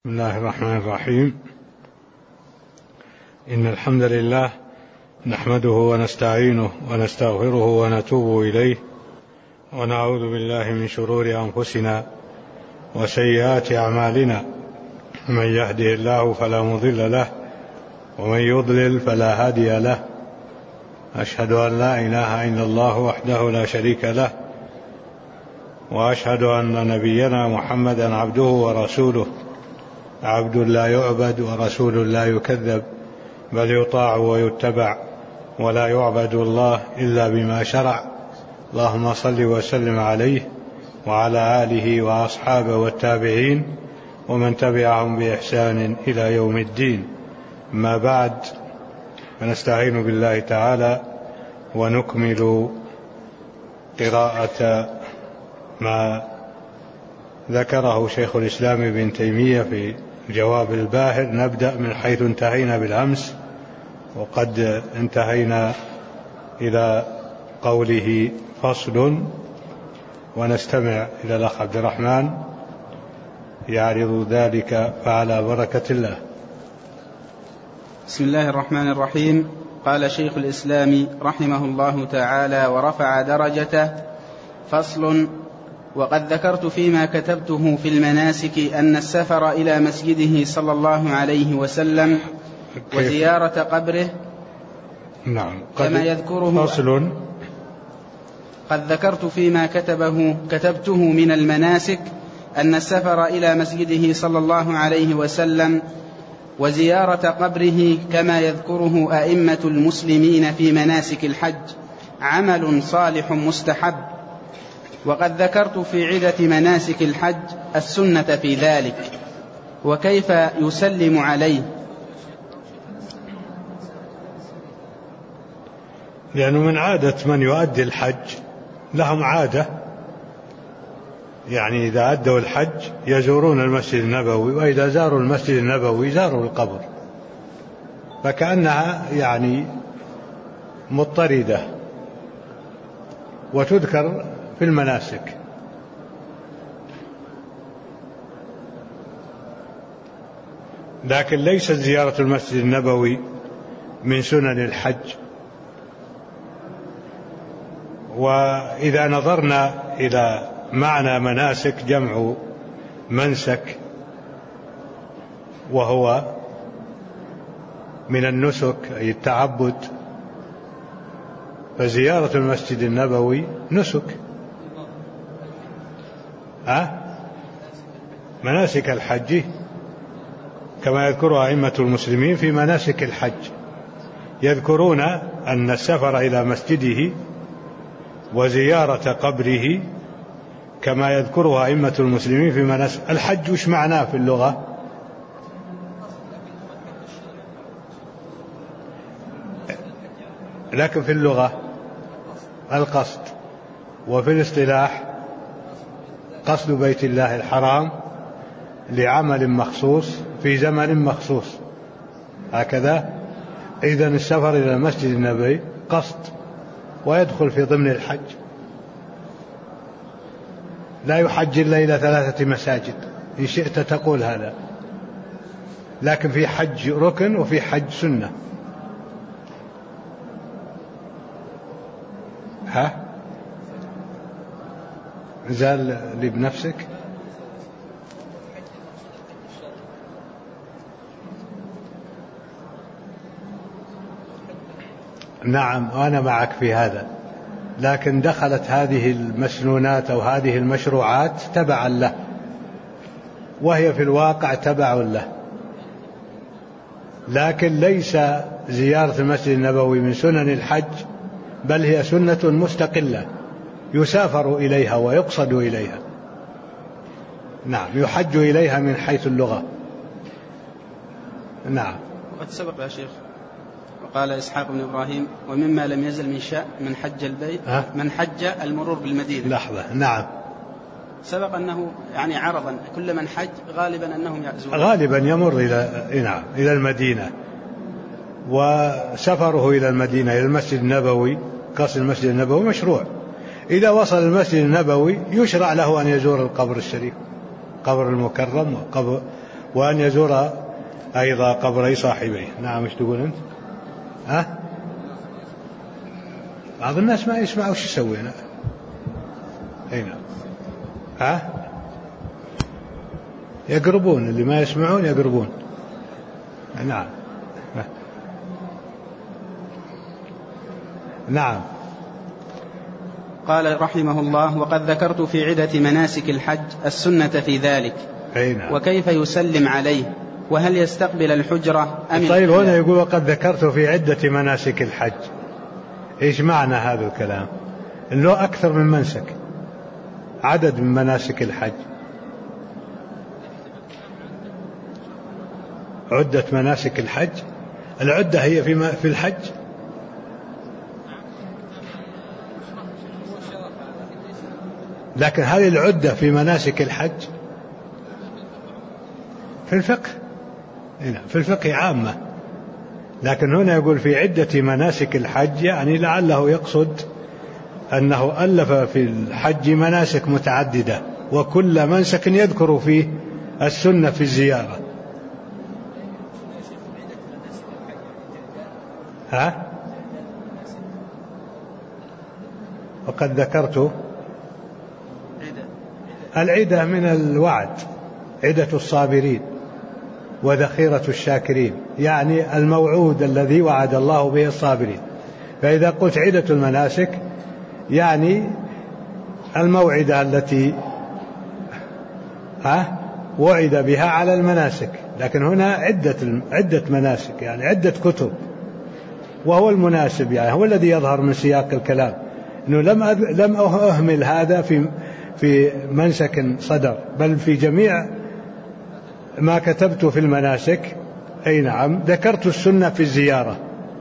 بسم الله الرحمن الرحيم. إن الحمد لله نحمده ونستعينه ونستغفره ونتوب إليه، ونعوذ بالله من شرور أنفسنا وسيئات أعمالنا، من يهده الله فلا مضل له ومن يضلل فلا هادي له. أشهد أن لا إله إلا الله وحده لا شريك له، وأشهد أن نبينا محمدا عبده ورسوله، عبد لا يعبد ورسول لا يكذب، بل يطاع ويتبع، ولا يعبد الله إلا بما شرع. اللهم صل وسلم عليه وعلى آله وأصحابه والتابعين ومن تبعهم بإحسان إلى يوم الدين. ما بعد، فنستعين بالله تعالى ونكمل قراءة ما ذكره شيخ الإسلام ابن تيمية في جواب الباهر. نبدأ من حيث انتهينا بالأمس، وقد انتهينا إلى قوله فصل، ونستمع إلى الأخ عبد الرحمن يعرض ذلك، فعلى بركة الله. بسم الله الرحمن الرحيم. قال شيخ الإسلام رحمه الله تعالى ورفع درجته: فصل: وقد ذكرت فيما كتبته في المناسك أن السفر إلى مسجده صلى الله عليه وسلم وزيارة قبره كما يذكره. فصل: قد ذكرت فيما كتبته من المناسك أن السفر إلى مسجده صلى الله عليه وسلم وزيارة قبره كما يذكره أئمة المسلمين في مناسك الحج عمل صالح مستحب. وقد ذكرت في عدة مناسك الحج السنة في ذلك وكيف يسلم عليه، لأنه من عادة من يؤدي الحج، لهم عادة، يعني إذا أدوا الحج يزورون المسجد النبوي، وإذا زاروا المسجد النبوي زاروا القبر، فكأنها يعني مضطردة وتذكر في المناسك. لكن ليست زيارة المسجد النبوي من سنن الحج. وإذا نظرنا إلى معنى مناسك، جمع منسك، وهو من النسك أي التعبد، فزيارة المسجد النبوي نسك. مناسك الحج كما يذكرها أئمة المسلمين في مناسك الحج، يذكرون أن السفر إلى مسجده وزيارة قبره كما يذكرها أئمة المسلمين في مناسك الحج. وش معناه في اللغة؟ لكن في اللغة القصد، وفي الاصطلاح قصد بيت الله الحرام لعمل مخصوص في زمن مخصوص، هكذا. إذن السفر إلى المسجد النبوي قصد ويدخل في ضمن الحج. لا يحج إلا إلى 3 مساجد، إن شئت تقول هذا، لكن في حج ركن وفي حج سنة. زال لي بنفسك. نعم، وأنا معك في هذا، لكن دخلت هذه المسنونات أو هذه المشروعات تبعا له، وهي في الواقع تبع له. لكن ليس زيارة المسجد النبوي من سنن الحج، بل هي سنة مستقلة يسافر إليها ويقصد إليها. نعم، يحج إليها من حيث اللغة. نعم. وقد سبق يا شيخ، وقال إسحاق بن إبراهيم: ومما لم يزل من شاء من حج البيت من حج المرور بالمدينة. لحظة. نعم، سبق أنه يعني عرضا كل من حج غالبا أنهم يعزون، غالبا يمر إلى المدينة، وسفره إلى المدينة إلى المسجد النبوي، قصد المسجد النبوي مشروع. إذا وصل المسجد النبوي يشرع له أن يزور القبر الشريف، قبر المكرم وأن يزور أيضا قبري صاحبيه. نعم. ايش تقول أنت؟ بعض الناس ما يسمعوا وش يسوي. نعم. يقربون، اللي ما يسمعون يقربون. نعم. نعم. قال رحمه الله: وقد ذكرت في عدة مناسك الحج السنة في ذلك. نعم. وكيف يسلم عليه، وهل يستقبل الحجرة أم؟ طيب هنا يقول وقد ذكرت في عدة مناسك الحج. إيش معنى هذا الكلام؟ إنه أكثر من منسك، عدد من مناسك الحج. عدة مناسك الحج، العدة هي في الحج. لكن هل العدة في مناسك الحج؟ في الفقه، في الفقه عامة، لكن هنا يقول في عدة مناسك الحج، يعني لعله يقصد أنه ألف في الحج مناسك متعددة، وكل منسك يذكر فيه السنة في الزيارة. وقد ذكرت العدة من الوعد، عدة الصابرين وذخيرة الشاكرين، يعني الموعود الذي وعد الله به الصابرين. فإذا قلت عدة المناسك يعني الموعدة التي وعد بها على المناسك. لكن هنا عدة مناسك، يعني عدة كتب، وهو المناسب، يعني هو الذي يظهر من سياق الكلام، إنه لم أهمل هذا في منسك صدر، بل في جميع ما كتبت في المناسك. أي نعم، ذكرت السنة في الزيارة.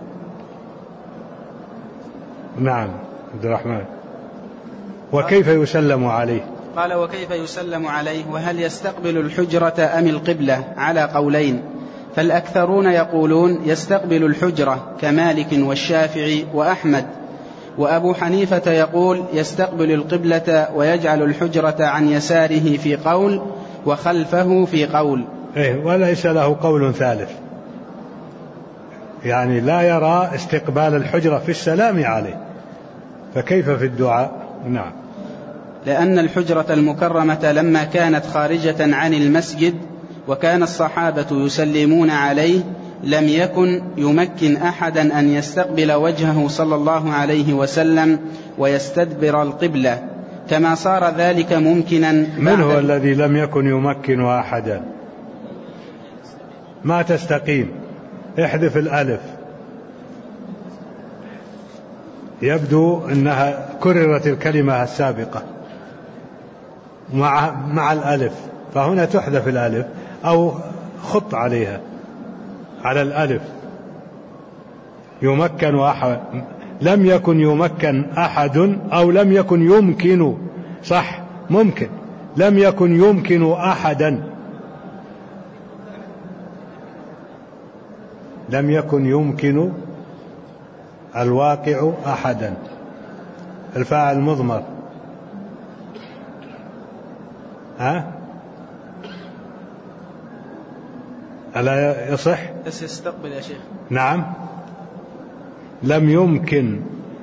نعم. عبد الرحمن: وكيف يسلم عليه؟ قال: وكيف يسلم عليه، وهل يستقبل الحجرة أم القبلة؟ على قولين، فالأكثرون يقولون يستقبل الحجرة كمالك والشافعي وأحمد، وأبو حنيفة يقول يستقبل القبلة ويجعل الحجرة عن يساره في قول، وخلفه في قول. وليس له قول ثالث، يعني لا يرى استقبال الحجرة في السلام عليه، فكيف في الدعاء؟ نعم. لأن الحجرة المكرمة لما كانت خارجة عن المسجد وكان الصحابة يسلمون عليه لم يكن يمكن أحدا أن يستقبل وجهه صلى الله عليه وسلم ويستدبر القبلة، كما صار ذلك ممكنا. من هو الذي لم يكن يمكن أحدا؟ ما تستقيم، احذف الألف، يبدو أنها كررت الكلمة السابقة مع الألف، فهنا تحذف الألف أو خط عليها على الألف. يمكن أحد، لم يكن يمكن أحد، أو لم يكن يمكن، صح، ممكن، لم يكن يمكن أحدا، لم يكن يمكن الواقع أحدا، الفاعل مضمر. ألا يصح؟ بس يستقبل يا شيخ. نعم. لم يمكن،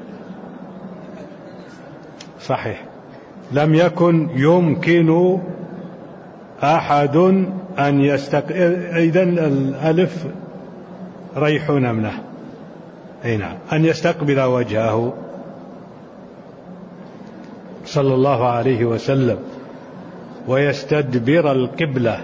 صحيح، لم يكن يمكن أحد أن يستقبل. إذن الألف ريحون منه. أي نعم، أن يستقبل وجهه صلى الله عليه وسلم ويستدبر القبلة.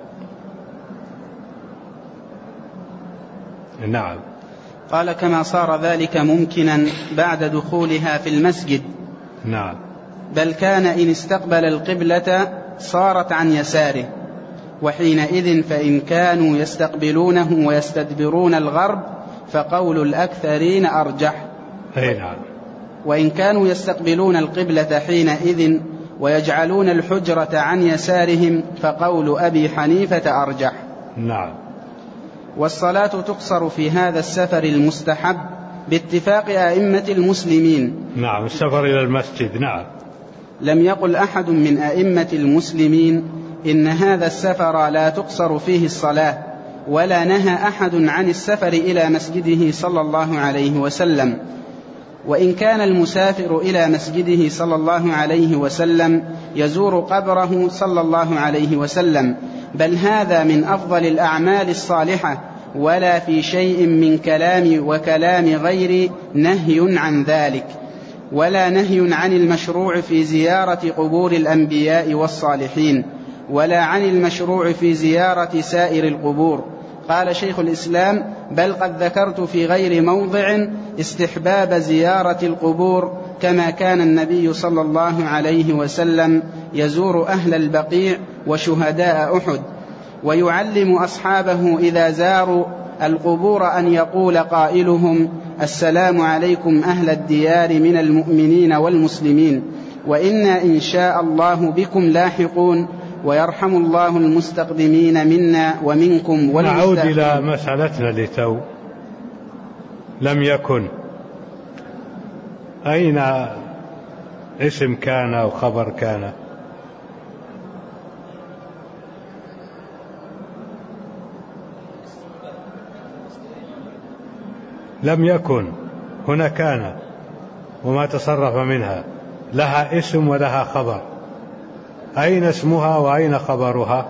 نعم. قال: كما صار ذلك ممكنا بعد دخولها في المسجد. نعم. بل كان إن استقبل القبلة صارت عن يساره، وحينئذ فإن كانوا يستقبلونه ويستدبرون الغرب فقول الأكثرين أرجح. نعم. وإن كانوا يستقبلون القبلة حينئذ ويجعلون الحجرة عن يسارهم فقول أبي حنيفة أرجح. نعم. والصلاة تقصر في هذا السفر المستحب باتفاق أئمة المسلمين. نعم، السفر إلى المسجد. نعم. لم يقل أحد من أئمة المسلمين إن هذا السفر لا تقصر فيه الصلاة، ولا نهى أحد عن السفر إلى مسجده صلى الله عليه وسلم. وإن كان المسافر إلى مسجده صلى الله عليه وسلم يزور قبره صلى الله عليه وسلم، بل هذا من أفضل الأعمال الصالحة، ولا في شيء من كلام غير نهي عن ذلك، ولا نهي عن المشروع في زيارة قبور الأنبياء والصالحين، ولا عن المشروع في زيارة سائر القبور. قال شيخ الإسلام: بل قد ذكرت في غير موضع استحباب زيارة القبور، كما كان النبي صلى الله عليه وسلم يزور أهل البقيع وشهداء أحد، ويعلم أصحابه إذا زاروا القبور أن يقول قائلهم: السلام عليكم أهل الديار من المؤمنين والمسلمين، وإنا إن شاء الله بكم لاحقون، ويرحم الله المستقدمين منا ومنكم والمستأخرين. نعود إلى مسألتنا لتو. لم يكن، أين اسم كان أو خبر كان؟ لم يكن، هنا كان وما تصرف منها، لها اسم ولها خبر. أين اسمها وأين خبرها؟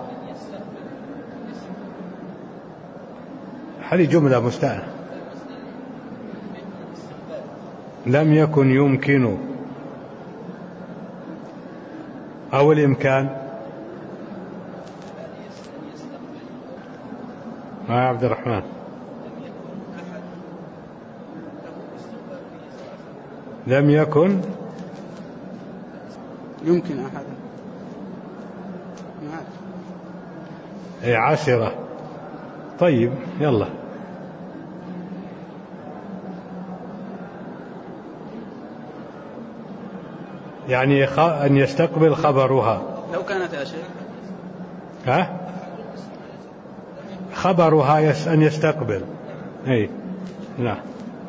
هذه جملة مستأنفة. لم يكن يمكن أو الإمكان. يا عبد الرحمن، لم يكن يمكن أحد عشرة. طيب يلا. يعني أن يستقبل خبرها. لو كانت يا شيخ خبرها أن يستقبل. أي لا.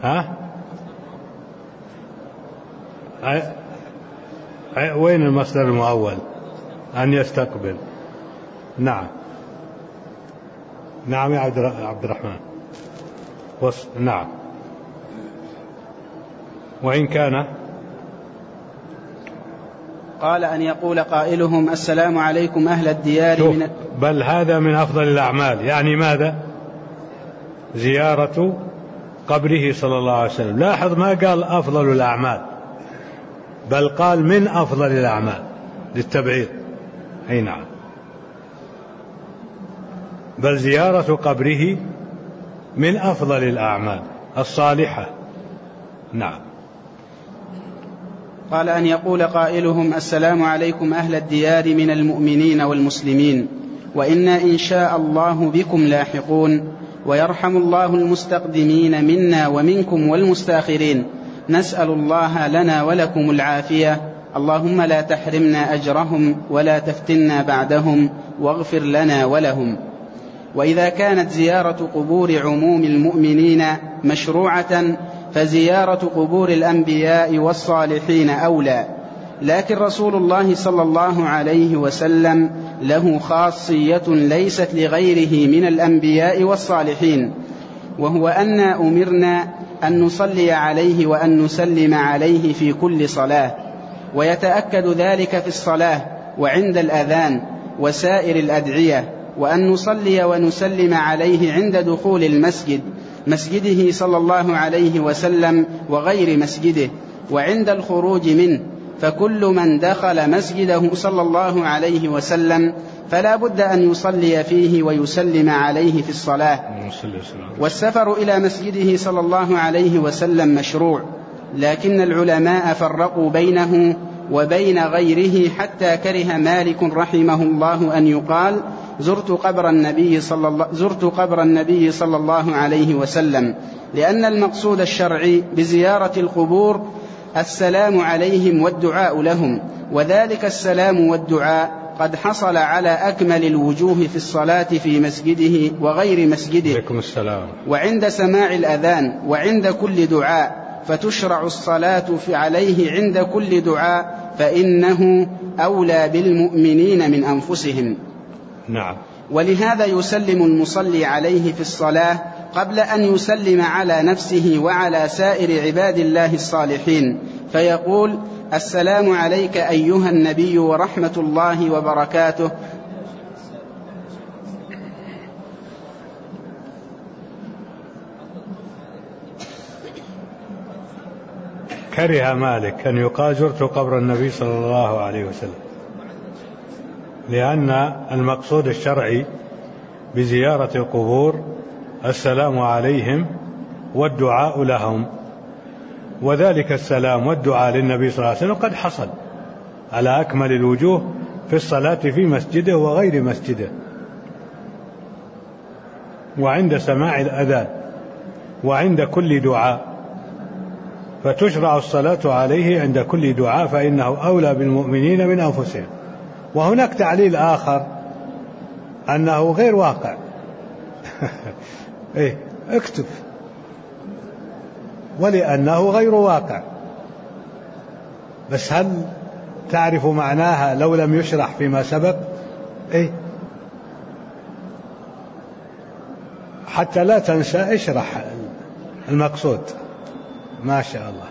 وين المصدر المؤول؟ أن يستقبل. نعم نعم يا عبد الرحمن. نعم. وإن كان، قال أن يقول قائلهم: السلام عليكم أهل الديار من بل هذا من أفضل الأعمال. يعني ماذا؟ زيارة قبره صلى الله عليه وسلم. لاحظ ما قال أفضل الأعمال، بل قال من أفضل الأعمال للتبعيض. أي نعم. بل زيارة قبره من أفضل الأعمال الصالحة. نعم. قال أن يقول قائلهم: السلام عليكم أهل الديار من المؤمنين والمسلمين، وإنا إن شاء الله بكم لاحقون، ويرحم الله المستقدمين منا ومنكم والمستأخرين. نسأل الله لنا ولكم العافية، اللهم لا تحرمنا أجرهم ولا تفتنا بعدهم، واغفر لنا ولهم. وإذا كانت زيارة قبور عموم المؤمنين مشروعة، فزيارة قبور الأنبياء والصالحين أولى. لكن رسول الله صلى الله عليه وسلم له خاصية ليست لغيره من الأنبياء والصالحين، وهو أن أمرنا أن نصلي عليه وأن نسلم عليه في كل صلاة، ويتأكد ذلك في الصلاة وعند الأذان وسائر الأدعية، وأن نصلي ونسلم عليه عند دخول المسجد، مسجده صلى الله عليه وسلم وغير مسجده، وعند الخروج منه. فكل من دخل مسجده صلى الله عليه وسلم فلا بد أن يصلي فيه ويسلم عليه في الصلاة. والسفر إلى مسجده صلى الله عليه وسلم مشروع، لكن العلماء فرقوا بينه وبين غيره، حتى كره مالك رحمه الله أن يقال: زرت قبر النبي صلى الله عليه وسلم، لأن المقصود الشرعي بزيارة القبور السلام عليهم والدعاء لهم، وذلك السلام والدعاء قد حصل على أكمل الوجوه في الصلاة في مسجده وغير مسجده، وعند سماع الأذان وعند كل دعاء، فتشرع الصلاة عليه عند كل دعاء، فإنه أولى بالمؤمنين من أنفسهم. نعم. ولهذا يسلم المصلي عليه في الصلاة قبل أن يسلم على نفسه وعلى سائر عباد الله الصالحين، فيقول: السلام عليك أيها النبي ورحمة الله وبركاته. كره مالك أن يقال زرت قبر النبي صلى الله عليه وسلم، لأن المقصود الشرعي بزيارة القبور السلام عليهم والدعاء لهم، وذلك السلام والدعاء للنبي صلى الله عليه وسلم قد حصل على أكمل الوجوه في الصلاة في مسجده وغير مسجده، وعند سماع الأذان، وعند كل دعاء، فتشرع الصلاة عليه عند كل دعاء، فإنه أولى بالمؤمنين من أنفسهم. وهناك تعليل آخر أنه غير واقع. إيه اكتب، ولأنه غير واقع. بس هل تعرف معناها لو لم يشرح فيما سبق؟ إيه حتى لا تنسى اشرح المقصود. ما شاء الله،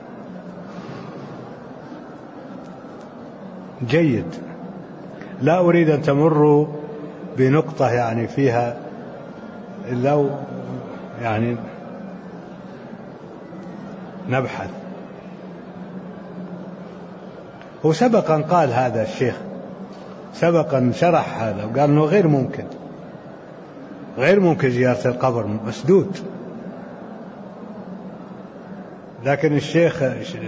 جيد. لا أريد أن تمروا بنقطة يعني فيها لو يعني نبحث. هو سبقا قال هذا الشيخ، سبقا شرح هذا وقال أنه غير ممكن زيارة القبر، مسدود. لكن الشيخ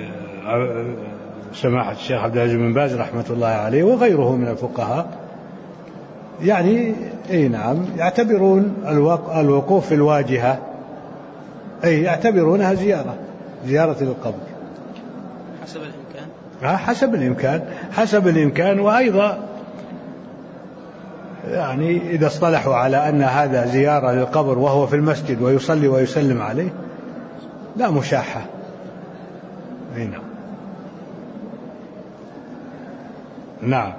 سماحة الشيخ عبد العزيز بن باز رحمة الله عليه وغيره من الفقهاء يعني نعم يعتبرون الوقوف في الواجهة يعتبرونها زيارة للقبر حسب الإمكان. وأيضا يعني إذا اصطلحوا على أن هذا زيارة للقبر وهو في المسجد ويصلي ويسلم عليه لا مشاحة. نعم.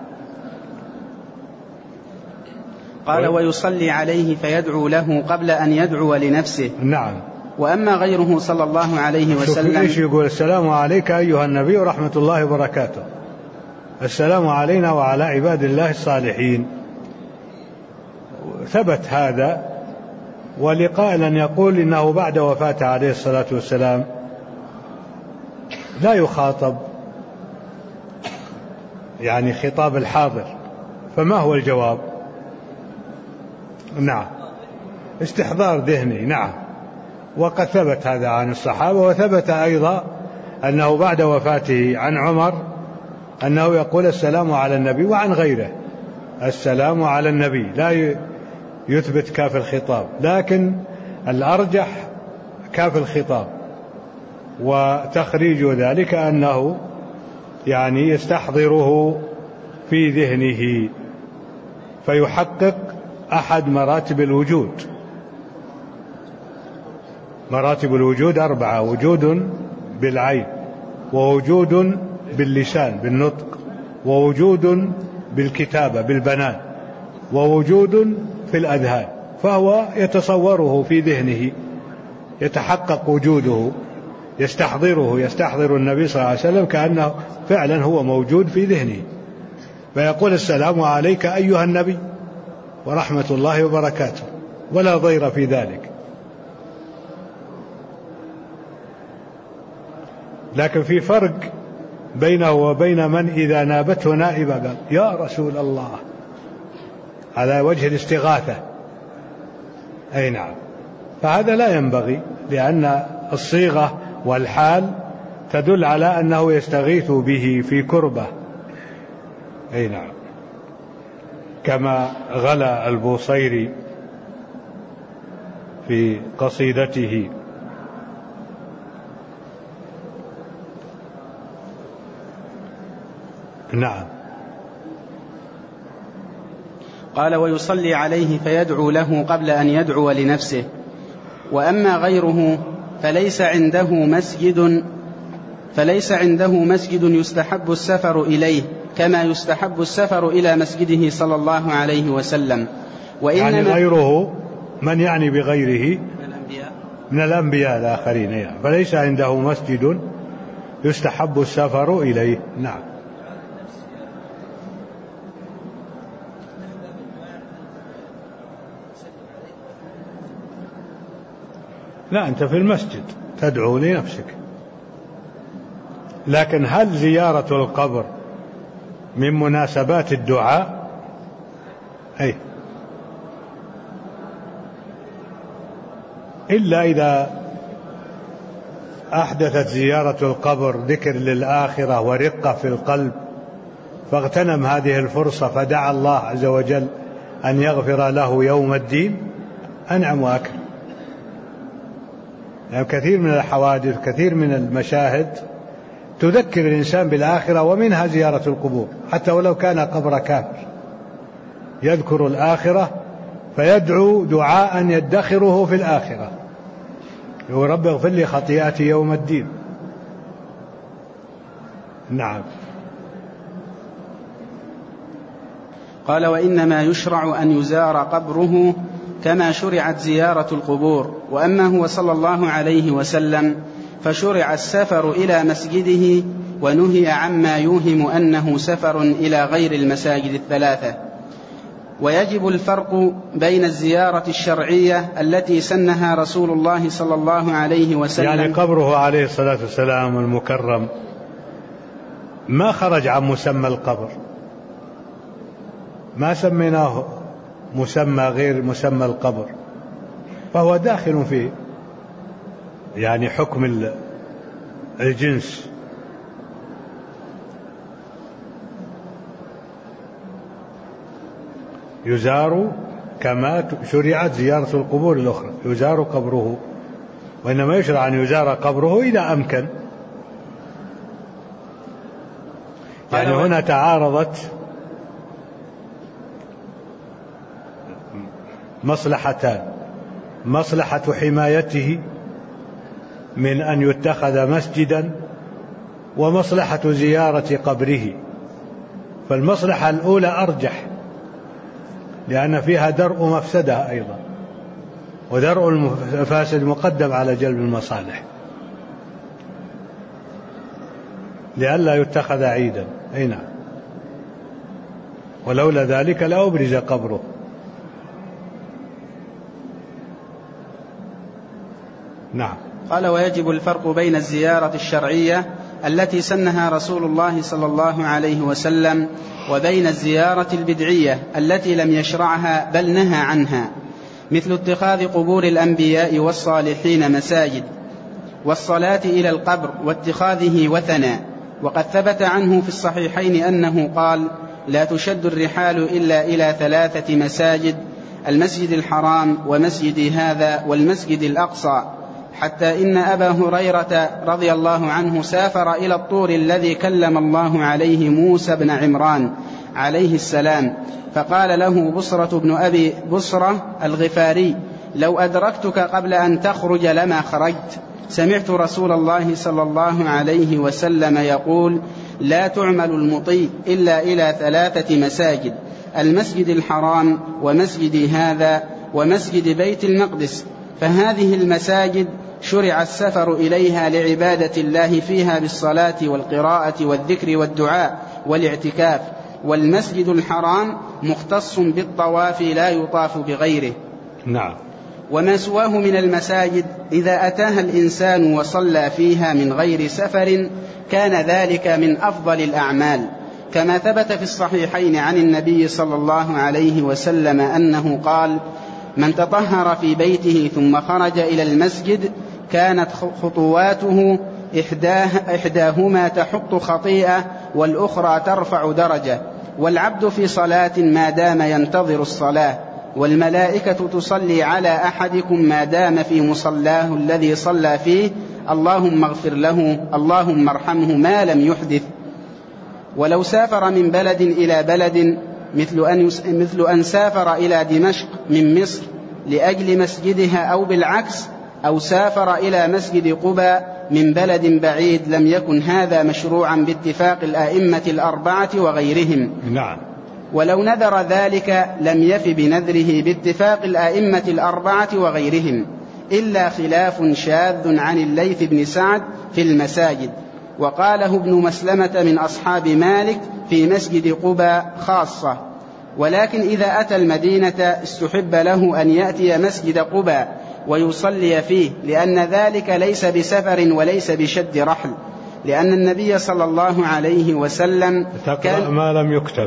قال: ويصلي عليه فيدعو له قبل أن يدعو لنفسه. نعم. وأما غيره صلى الله عليه وسلم إيش يقول؟ السلام عليك أيها النبي ورحمة الله وبركاته، السلام علينا وعلى عباد الله الصالحين. ثبت هذا، ولقائل أن يقول إنه بعد وفاته عليه الصلاة والسلام لا يخاطب يعني خطاب الحاضر، فما هو الجواب؟ نعم، استحضار ذهني. نعم، وقد ثبت هذا عن الصحابة، وثبت أيضا أنه بعد وفاته عن عمر أنه يقول السلام على النبي، وعن غيره السلام على النبي، لا يثبت كاف الخطاب، لكن الأرجح كاف الخطاب، وتخريج ذلك أنه يعني يستحضره في ذهنه فيحقق أحد مراتب الوجود. مراتب الوجود 4، وجود بالعين، ووجود باللسان بالنطق، ووجود بالكتابة بالبنان، ووجود في الأذهان. فهو يتصوره في ذهنه، يتحقق وجوده، يستحضر النبي صلى الله عليه وسلم كأنه فعلا هو موجود في ذهنه، فيقول السلام عليك أيها النبي ورحمة الله وبركاته، ولا ضير في ذلك. لكن في فرق بينه وبين من إذا نابته نائبة قال يا رسول الله، على وجه الاستغاثة. أي نعم، فهذا لا ينبغي، لأن الصيغة والحال تدل على أنه يستغيث به في كربة. أي نعم، كما غلا البوصيري في قصيدته. نعم. قال: ويصلي عليه فيدعو له قبل أن يدعو لنفسه. وأما غيره فليس عنده مسجد يستحب السفر إليه كما يستحب السفر إلى مسجده صلى الله عليه وسلم. يعني غيره، من يعني بغيره؟ من الأنبياء الآخرين يعني. فليس عنده مسجد يستحب السفر إليه. نعم. لا، أنت في المسجد تدعو لنفسك، لكن هل زيارة القبر من مناسبات الدعاء؟ أي، إلا إذا أحدثت زيارة القبر ذكر للآخرة ورقة في القلب، فاغتنم هذه الفرصة فدعا الله عز وجل أن يغفر له يوم الدين، أنعم وأكرم. يعني كثير من الحوادث، كثير من المشاهد تذكر الإنسان بالآخرة، ومنها زيارة القبور، حتى ولو كان قبر كافر يذكر الآخرة فيدعو دعاء يدخره في الآخرة، يقول رب اغفر لي خطيئتي يوم الدين. نعم. قال: وإنما يشرع أن يزار قبره كما شرعت زيارة القبور، وأما هو صلى الله عليه وسلم فشرع السفر إلى مسجده، ونهي عما يوهم أنه سفر إلى غير المساجد الثلاثة. ويجب الفرق بين الزيارة الشرعية التي سنها رسول الله صلى الله عليه وسلم، يعني قبره عليه الصلاة والسلام المكرم ما خرج عن مسمى القبر، ما سميناه مسمى غير مسمى القبر، فهو داخل فيه يعني حكم الجنس. يزار كما شرعت زيارة القبور الأخرى، يزار قبره، وإنما يشرع أن يزار قبره إذا أمكن. يعني هنا تعارضت مصلحتان: مصلحة حمايته من أن يتخذ مسجدا، ومصلحة زيارة قبره. فالمصلحة الأولى أرجح، لأن فيها درء مفسدة أيضا، ودرء المفاسد مقدم على جلب المصالح، لئلا يتخذ عيدا. أي نعم، ولولا ذلك لأبرز قبره. نعم. قال: ويجب الفرق بين الزيارة الشرعية التي سنها رسول الله صلى الله عليه وسلم، وبين الزيارة البدعية التي لم يشرعها بل نهى عنها، مثل اتخاذ قبور الأنبياء والصالحين مساجد، والصلاة إلى القبر واتخاذه وثنا. وقد ثبت عنه في الصحيحين أنه قال: لا تشد الرحال إلا إلى 3 مساجد: المسجد الحرام، ومسجد هذا، والمسجد الأقصى. حتى إن أبا هريرة رضي الله عنه سافر إلى الطور الذي كلم الله عليه موسى بن عمران عليه السلام، فقال له بصرة بن أبي بصرة الغفاري: لو أدركتك قبل أن تخرج لما خرجت. سمعت رسول الله صلى الله عليه وسلم يقول: لا تعمل المطي إلا إلى 3 مساجد: المسجد الحرام، ومسجد هذا، ومسجد بيت المقدس. فهذه المساجد شرع السفر إليها لعبادة الله فيها بالصلاة والقراءة والذكر والدعاء والاعتكاف. والمسجد الحرام مختص بالطواف لا يطاف بغيره. نعم. وما سواه من المساجد إذا أتاها الإنسان وصلى فيها من غير سفر كان ذلك من أفضل الأعمال، كما ثبت في الصحيحين عن النبي صلى الله عليه وسلم أنه قال: من تطهر في بيته ثم خرج إلى المسجد كانت خطواته إحداهما تحط خطيئة والأخرى ترفع درجة. والعبد في صلاة ما دام ينتظر الصلاة، والملائكة تصلي على أحدكم ما دام في مصلاه الذي صلى فيه: اللهم اغفر له، اللهم ارحمه ما لم يحدث. ولو سافر من بلد إلى بلد، مثل أن سافر إلى دمشق من مصر لأجل مسجدها، أو بالعكس، أو سافر إلى مسجد قباء من بلد بعيد لم يكن هذا مشروعا باتفاق الأئمة الأربعة وغيرهم. نعم. ولو نذر ذلك لم يف بنذره باتفاق الأئمة الأربعة وغيرهم، إلا خلاف شاذ عن الليث بن سعد في المساجد، وقاله ابن مسلمة من أصحاب مالك في مسجد قباء خاصة. ولكن إذا أتى المدينة استحب له أن يأتي مسجد قباء ويصلي فيه، لأن ذلك ليس بسفر وليس بشد رحل، لأن النبي صلى الله عليه وسلم تقرأ ما لم يكتب.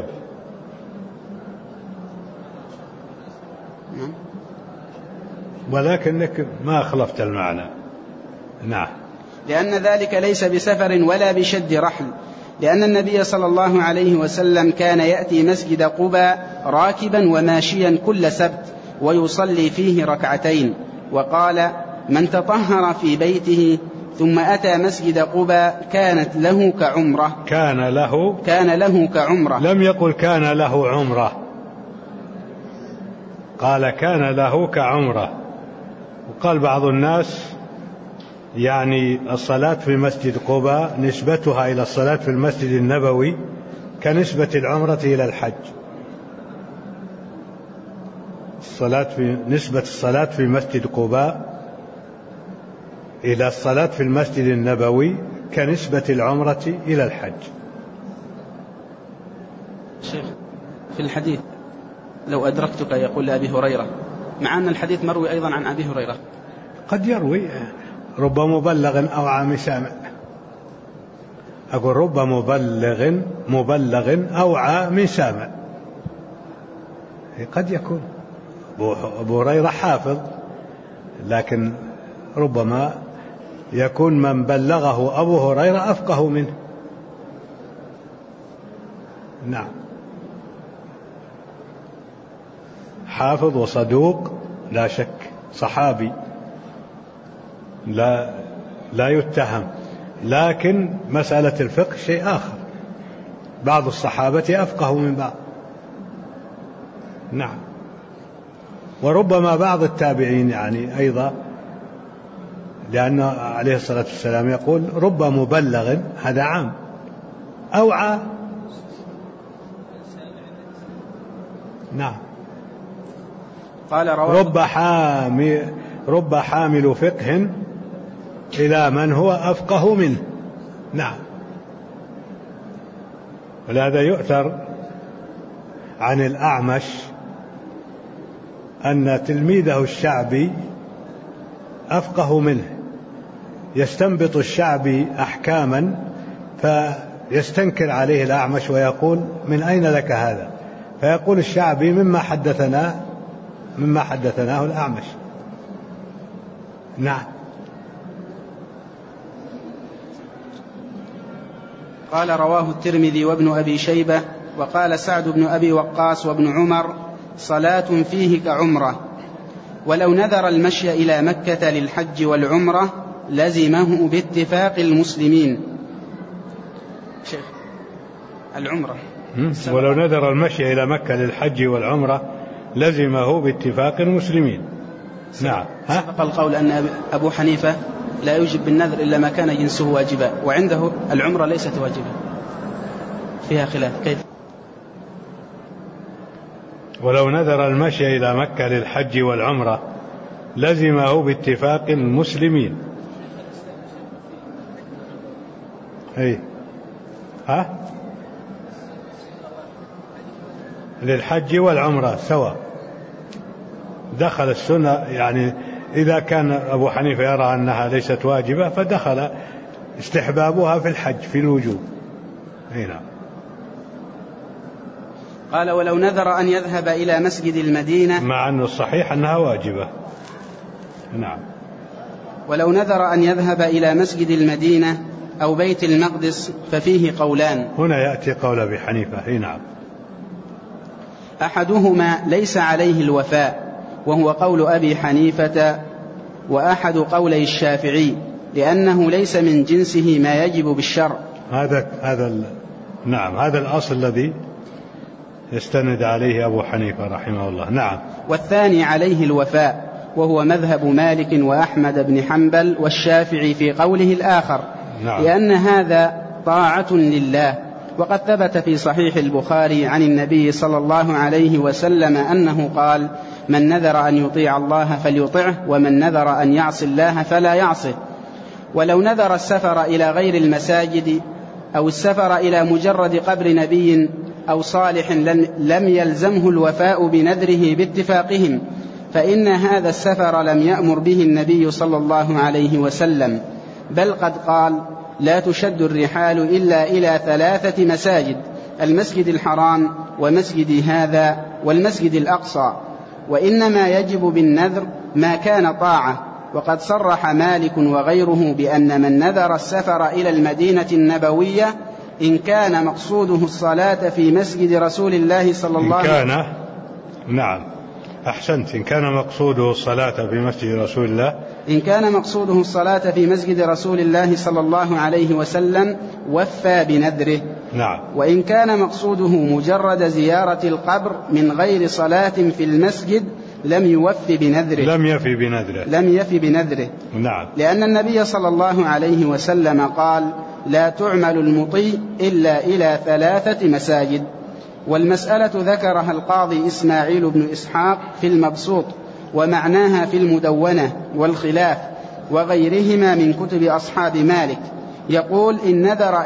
ولكنك ما أخلفت المعنى. نعم. لأن ذلك ليس بسفر ولا بشد رحل، لأن النبي صلى الله عليه وسلم كان يأتي مسجد قباء راكبا وماشيا كل سبت ويصلي فيه ركعتين. وقال: من تطهر في بيته ثم أتى مسجد قباء كانت له كعمرة. كان له كعمرة. لم يقل كان له عمرة، قال كان له كعمرة. وقال بعض الناس يعني الصلاة في مسجد قباء نسبتها إلى الصلاة في المسجد النبوي كنسبة العمرة إلى الحج. نسبة الصلاة في مسجد قباء إلى الصلاة في المسجد النبوي كنسبة العمرة إلى الحج. شيخ، في الحديث لو أدركتك يقول لأبي هريرة، مع أن الحديث مروي أيضا عن أبي هريرة. قد يروي، رب مبلغ أو عام سامع. أقول رب مبلغ أو عام سامع، قد يكون أبو هريرة حافظ، لكن ربما يكون من بلغه أبو هريرة أفقه منه. نعم. حافظ وصدوق لا شك، صحابي لا يتهم، لكن مسألة الفقه شيء آخر، بعض الصحابة أفقه من بعض. نعم. وربما بعض التابعين يعني أيضا، لأن عليه الصلاة والسلام يقول رب مبلغ، هذا عام، أوعى. نعم. قال رب حامل فقه إلى من هو أفقه منه. نعم. ولهذا يؤثر عن الأعمش أن تلميذه الشعبي أفقه منه، يستنبط الشعبي أحكاما فيستنكر عليه الأعمش ويقول من أين لك هذا؟ فيقول الشعبي مما حدثناه الأعمش. نعم. قال: رواه الترمذي وابن أبي شيبة. وقال سعد بن أبي وقاص وابن عمر: صلاة فيه كعمرة. ولو نذر المشي إلى مكة للحج والعمرة لزمه باتفاق المسلمين. شيخ، العمرة ولو نذر المشي إلى مكة للحج والعمرة لزمه باتفاق المسلمين. نعم. سبق القول أن أبو حنيفة لا يوجب بالنذر إلا ما كان جنسه واجبا، وعنده العمرة ليست واجبة، فيها خلاف. كيف؟ ولو نذر المشي إلى مكة للحج والعمرة لزمه باتفاق المسلمين. للحج والعمرة سواء، دخل السنة. يعني إذا كان أبو حنيفة يرى أنها ليست واجبة فدخل استحبابها في الحج في الوجوب. هنا قال: ولو نذر أن يذهب إلى مسجد المدينة، مع أن الصحيح أنها واجبة. نعم. ولو نذر أن يذهب إلى مسجد المدينة أو بيت المقدس ففيه قولان. هنا يأتي قول أبي حنيفة. نعم. أحدهما ليس عليه الوفاء، وهو قول أبي حنيفة، وأحد قولي الشافعي، لأنه ليس من جنسه ما يجب بالشرع. نعم، هذا الأصل الذي يستند عليه أبو حنيفة رحمه الله. نعم. والثاني عليه الوفاء، وهو مذهب مالك وأحمد بن حنبل والشافعي في قوله الآخر. نعم. لأن هذا طاعة لله. وقد ثبت في صحيح البخاري عن النبي صلى الله عليه وسلم أنه قال: من نذر أن يطيع الله فليطعه، ومن نذر أن يعصي الله فلا يعصه. ولو نذر السفر إلى غير المساجد أو السفر إلى مجرد قبر نبي أو صالح لم يلزمه الوفاء بنذره باتفاقهم، فإن هذا السفر لم يأمر به النبي صلى الله عليه وسلم، بل قد قال: لا تشد الرحال إلا إلى 3 مساجد: المسجد الحرام ومسجد هذا والمسجد الأقصى. وإنما يجب بالنذر ما كان طاعة. وقد صرح مالك وغيره بأن من نذر السفر إلى المدينة النبوية إن كان مقصوده الصلاة في مسجد رسول الله صلى الله عليه وسلم. نعم أحسنت. إن كان مقصوده الصلاة في مسجد رسول الله، إن كان مقصوده الصلاة في مسجد رسول الله صلى الله عليه وسلم وفى بنذره. نعم. وإن كان مقصوده مجرد زيارة القبر من غير صلاة في المسجد لم يفي بنذره. نعم. لأن النبي صلى الله عليه وسلم قال: لا تعمل المطيع إلا إلى 3 مساجد. والمسألة ذكرها القاضي إسماعيل بن إسحاق في المبسوط، ومعناها في المدونة والخلاف وغيرهما من كتب أصحاب مالك. يقول: إن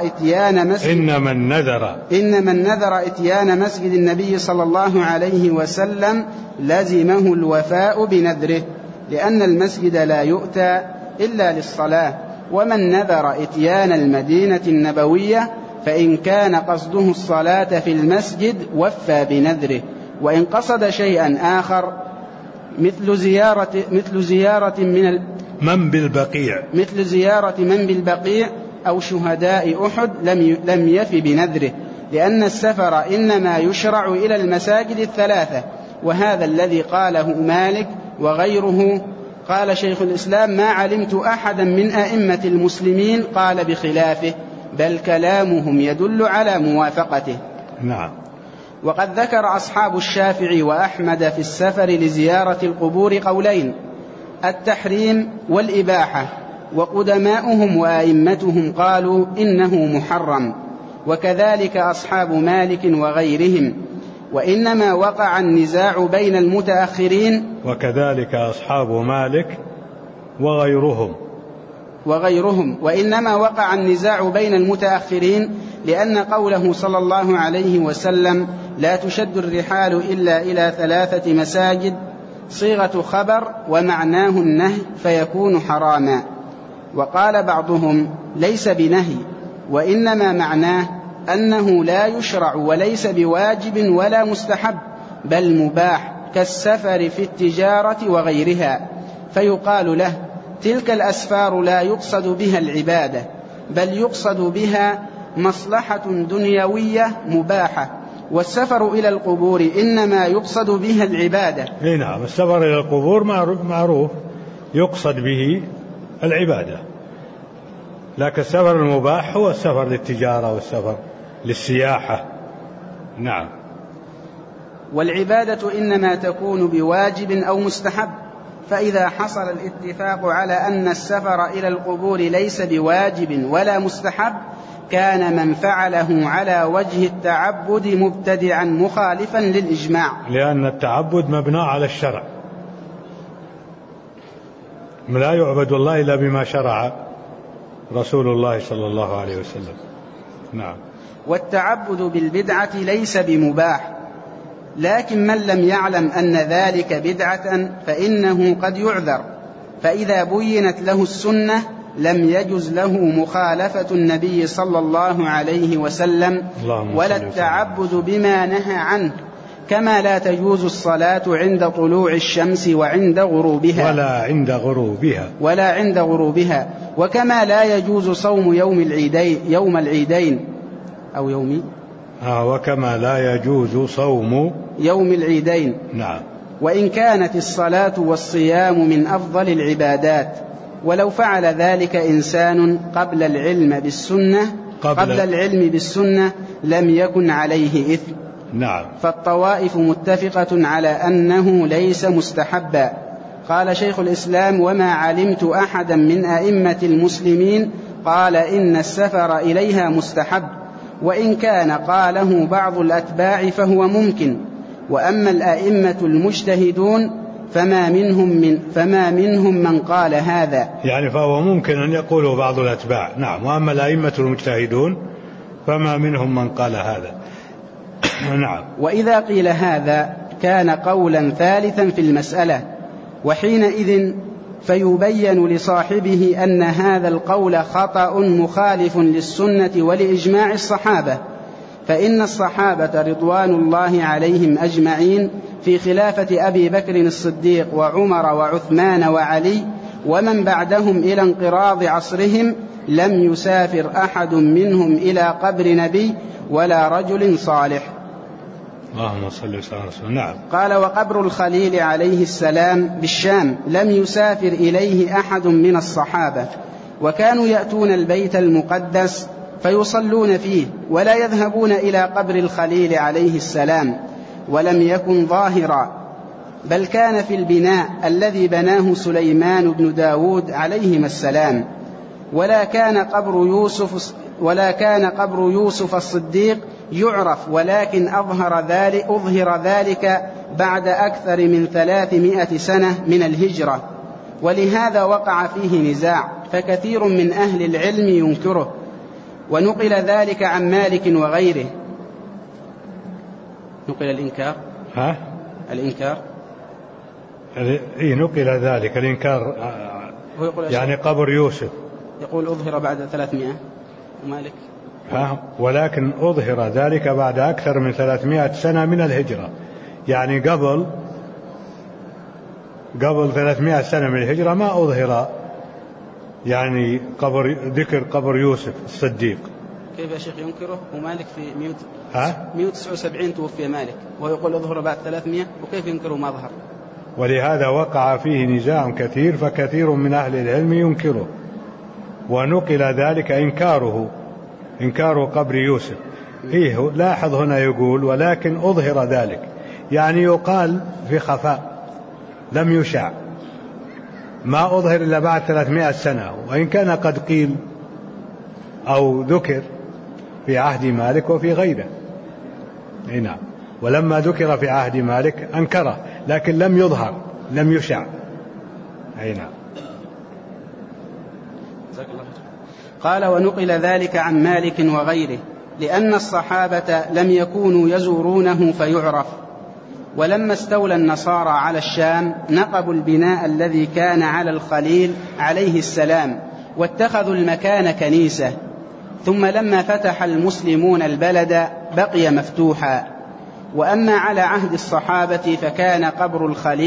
من نذر إتيان مسجد النبي صلى الله عليه وسلم لزمه الوفاء بنذره، لأن المسجد لا يؤتى إلا للصلاة. ومن نذر إتيان المدينة النبوية فإن كان قصده الصلاة في المسجد وفى بنذره. وإن قصد شيئا آخر مثل زيارة من بالبقيع أو شهداء أحد لم يفي بنذره، لأن السفر إنما يشرع إلى المساجد 3. وهذا الذي قاله مالك وغيره. قال شيخ الإسلام: ما علمت أحدا من أئمة المسلمين قال بخلافه، بل كلامهم يدل على موافقته. نعم. وقد ذكر أصحاب الشافعي وأحمد في السفر لزيارة القبور قولين: التحريم والإباحة. وقدماؤهم وأئمتهم قالوا إنه محرم، وكذلك أصحاب مالك وغيرهم. وإنما وقع النزاع بين المتأخرين، وكذلك أصحاب مالك وغيرهم. وإنما وقع النزاع بين المتأخرين لأن قوله صلى الله عليه وسلم: لا تشد الرحال إلا إلى 3 مساجد صيغة خبر ومعناه النهي فيكون حراما. وقال بعضهم: ليس بنهي، وإنما معناه أنه لا يشرع وليس بواجب ولا مستحب، بل مباح كالسفر في التجارة وغيرها. فيقال له: تلك الأسفار لا يقصد بها العبادة، بل يقصد بها مصلحة دنيوية مباحة، والسفر إلى القبور إنما يقصد بها العبادة. نعم. السفر إلى القبور معروف يقصد به العبادة، لكن السفر المباح هو السفر للتجارة والسفر للسياحة. نعم. والعبادة إنما تكون بواجب أو مستحب. فإذا حصل الاتفاق على أن السفر إلى القبور ليس بواجب ولا مستحب كان من فعله على وجه التعبد مبتدعا مخالفا للإجماع، لأن التعبد مبنى على الشرع، لا يعبد الله إلا بما شرع رسول الله صلى الله عليه وسلم. نعم. والتعبد بالبدعة ليس بمباح، لكن من لم يعلم أن ذلك بدعة فإنه قد يعذر، فإذا بينت له السنة لم يجز له مخالفة النبي صلى الله عليه وسلم ولا التعبد بما نهى عنه، كما لا تجوز الصلاة عند طلوع الشمس وعند غروبها ولا عند غروبها، وكما لا يجوز صوم يوم العيدين وكما لا يجوز صوم يوم العيدين. نعم. وإن كانت الصلاة والصيام من أفضل العبادات، ولو فعل ذلك إنسان قبل العلم بالسنة لم يكن عليه إثم. نعم. فالطوائف متفقة على أنه ليس مستحبا. قال شيخ الإسلام: وما علمت أحدا من أئمة المسلمين قال إن السفر إليها مستحب، وإن كان قاله بعض الأتباع فهو ممكن. وأما الأئمة المجتهدون فما منهم من قال هذا. يعني فهو ممكن أن يقوله بعض الأتباع، نعم. وأما الأئمة المجتهدون فما منهم من قال هذا. نعم. وإذا قيل هذا كان قولا ثالثا في المسألة، وحينئذ فيبين لصاحبه أن هذا القول خطأ مخالف للسنة ولإجماع الصحابة، فإن الصحابة رضوان الله عليهم أجمعين في خلافة أبي بكر الصديق وعمر وعثمان وعلي ومن بعدهم إلى انقراض عصرهم لم يسافر أحد منهم إلى قبر نبي ولا رجل صالح. اللهم صل وسلم. نعم. قال: وقبر الخليل عليه السلام بالشام لم يسافر إليه أحد من الصحابة، وكانوا يأتون البيت المقدس فيصلون فيه ولا يذهبون إلى قبر الخليل عليه السلام، ولم يكن ظاهرا، بل كان في البناء الذي بناه سليمان بن داود عليهما السلام. ولا كان قبر يوسف الصديق يعرف، ولكن أظهر ذلك بعد أكثر من 300 سنة من الهجرة، ولهذا وقع فيه نزاع، فكثير من أهل العلم ينكره، ونقل ذلك عن مالك وغيره. نقل الإنكار. الإنكار. نقل ذلك الإنكار، يعني قبر يوسف يقول أظهر بعد 300 ومالك. ولكن أظهر ذلك بعد أكثر من 300 سنة من الهجرة، يعني قبل 300 سنة من الهجرة ما أظهر يعني ذكر قبر يوسف الصديق. كيف يا شيخ ينكره ومالك في 179 توفي مالك ويقول أظهر بعد 300، وكيف ينكره ما ظهر؟ ولهذا وقع فيه نزاع كثير، فكثير من أهل العلم ينكره، ونقل ذلك إنكار قبر يوسف. لاحظ هنا يقول: ولكن أظهر ذلك، يعني يقال في خفاء لم يشع، ما أظهر إلا بعد 300 سنة، وإن كان قد قيل أو ذكر في عهد مالك وفي غيره. نعم. ولما ذكر في عهد مالك أنكره، لكن لم يظهر، لم يشع. نعم. قال: ونقل ذلك عن مالك وغيره، لأن الصحابة لم يكونوا يزورونه فيعرف. ولما استولى النصارى على الشام نقبوا البناء الذي كان على الخليل عليه السلام، واتخذوا المكان كنيسة. ثم لما فتح المسلمون البلد بقي مفتوحا. وأما على عهد الصحابة فكان قبر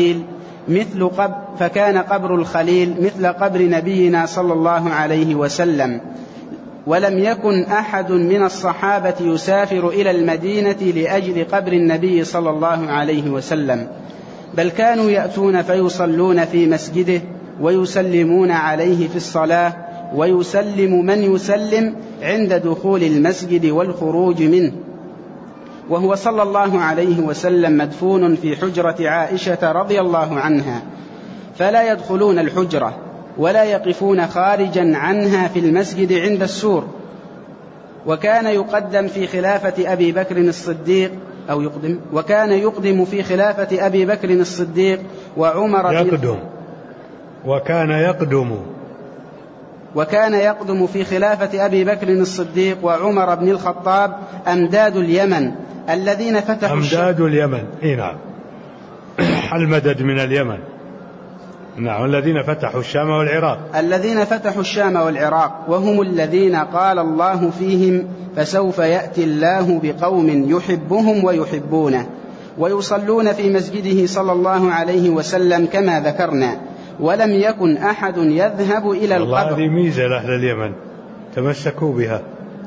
الخليل مثل قبر نبينا صلى الله عليه وسلم، ولم يكن أحد من الصحابة يسافر إلى المدينة لأجل قبر النبي صلى الله عليه وسلم، بل كانوا يأتون فيصلون في مسجده ويسلمون عليه في الصلاة، ويسلم من يسلم عند دخول المسجد والخروج منه. وهو صلى الله عليه وسلم مدفون في حجرة عائشة رضي الله عنها، فلا يدخلون الحجرة ولا يقفون خارجا عنها في المسجد عند السور. وكان يقدم في خلافة أبي بكر الصديق وكان يقدم في خلافة أبي بكر الصديق وعمر وكان يقدم في خلافة أبي بكر الصديق وعمر بن الخطاب أمداد اليمن الذين فتحوا نعم. المدد من اليمن. نعم. الذين فتحوا الشام والعراق وهم الذين قال الله فيهم: فسوف يأتي الله بقوم يحبهم ويحبونه ويصلون في مسجده صلى الله عليه وسلم كما ذكرنا، ولم يكن أحد يذهب إلى القبر. هذه ميزة لأهل اليمن تمسكوا بها.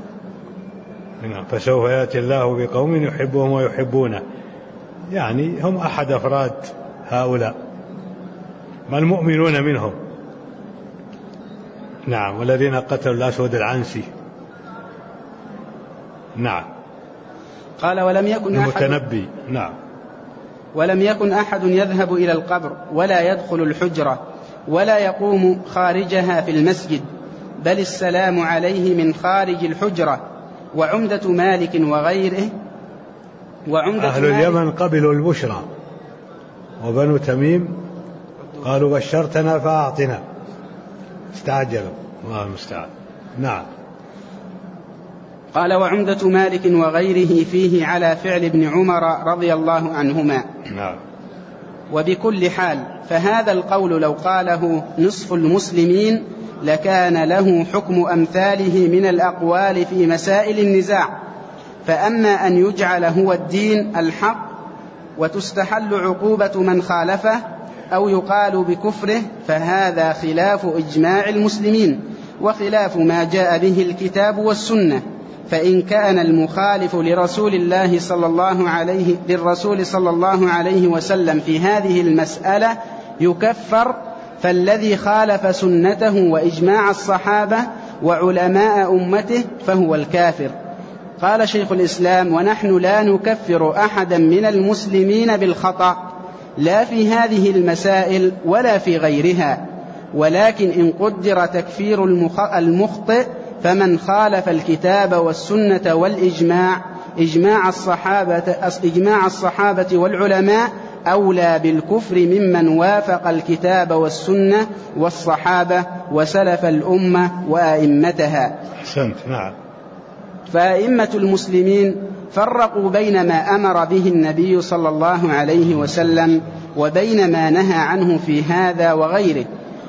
فسوف يأتي الله بقوم يحبهم ويحبونه، يعني هم أحد أفراد هؤلاء، ما المؤمنون منهم. نعم. والذين قتلوا الأسود العنسي. نعم. قال: ولم يكن المتنبي. نعم. ولم يكن أحد يذهب إلى القبر ولا يدخل الحجرة ولا يقوم خارجها في المسجد، بل السلام عليه من خارج الحجرة. وعمدة مالك وغيره أهل اليمن قبلوا البشرى، وبنو تميم قالوا بشرتنا فأعطنا، استعجلوا، الله المستعان. نعم. قال: وعمدة مالك وغيره فيه على فعل ابن عمر رضي الله عنهما. نعم. وبكل حال فهذا القول لو قاله نصف المسلمين لكان له حكم أمثاله من الأقوال في مسائل النزاع. فأما أن يجعل هو الدين الحق وتستحل عقوبة من خالفه أو يقال بكفره فهذا خلاف إجماع المسلمين وخلاف ما جاء به الكتاب والسنة. فإن كان المخالف للرسول صلى الله عليه وسلم في هذه المسألة يكفر، فالذي خالف سنته وإجماع الصحابة وعلماء أمته فهو الكافر. قال شيخ الإسلام: ونحن لا نكفر أحدا من المسلمين بالخطأ لا في هذه المسائل ولا في غيرها، ولكن إن قدر تكفير المخطئ فمن خالف الكتاب والسنة والإجماع إجماع الصحابة والعلماء أولى بالكفر ممن وافق الكتاب والسنة والصحابة وسلف الأمة وأئمتها. أحسنت. نعم. فأئمة المسلمين فرقوا بين ما أمر به النبي صلى الله عليه وسلم وبين ما نهى عنه في هذا وغيره،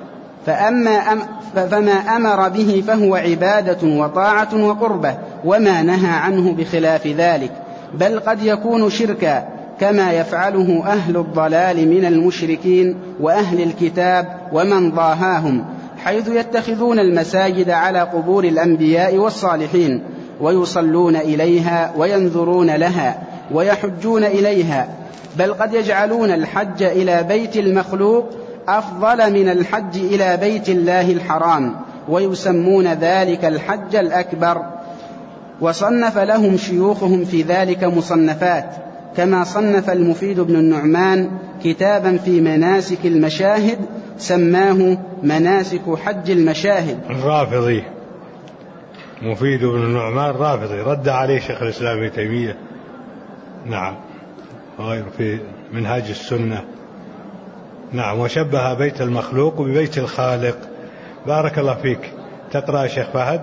فما أمر به فهو عبادة وطاعة وقربة، وما نهى عنه بخلاف ذلك، بل قد يكون شركا كما يفعله أهل الضلال من المشركين وأهل الكتاب ومن ضاهاهم، حيث يتخذون المساجد على قبور الأنبياء والصالحين ويصلون إليها وينذرون لها ويحجون إليها، بل قد يجعلون الحج إلى بيت المخلوق أفضل من الحج إلى بيت الله الحرام، ويسمون ذلك الحج الأكبر. وصنف لهم شيوخهم في ذلك مصنفات، كما صنف المفيد بن النعمان كتابا في مناسك المشاهد سماه مناسك حج المشاهد. الرافضي مفيد بن النعمان رافضي، رد عليه شيخ الإسلام ابن تيمية. نعم. غير في منهاج السنة. نعم. وشبه بيت المخلوق ببيت الخالق. بارك الله فيك. تقرأ شيخ فهد.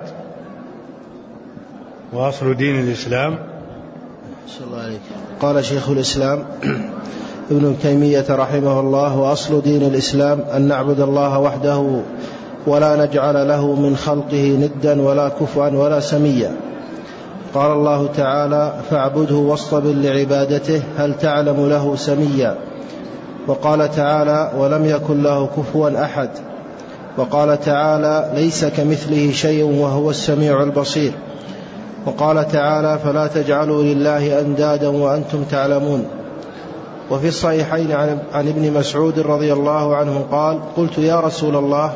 وأصل دين الإسلام. الله عليك. قال شيخ الإسلام ابن تيمية رحمه الله: وأصل دين الإسلام أن نعبد الله وحده ولا نجعل له من خلقه ندا ولا كفوا ولا سميا. قال الله تعالى: فاعبده واصطبر لعبادته هل تعلم له سميا. وقال تعالى: ولم يكن له كفوا أحد. وقال تعالى: ليس كمثله شيء وهو السميع البصير. وقال تعالى: فلا تجعلوا لله أندادا وأنتم تعلمون. وفي الصحيحين عن ابن مسعود رضي الله عنه قال: قلت يا رسول الله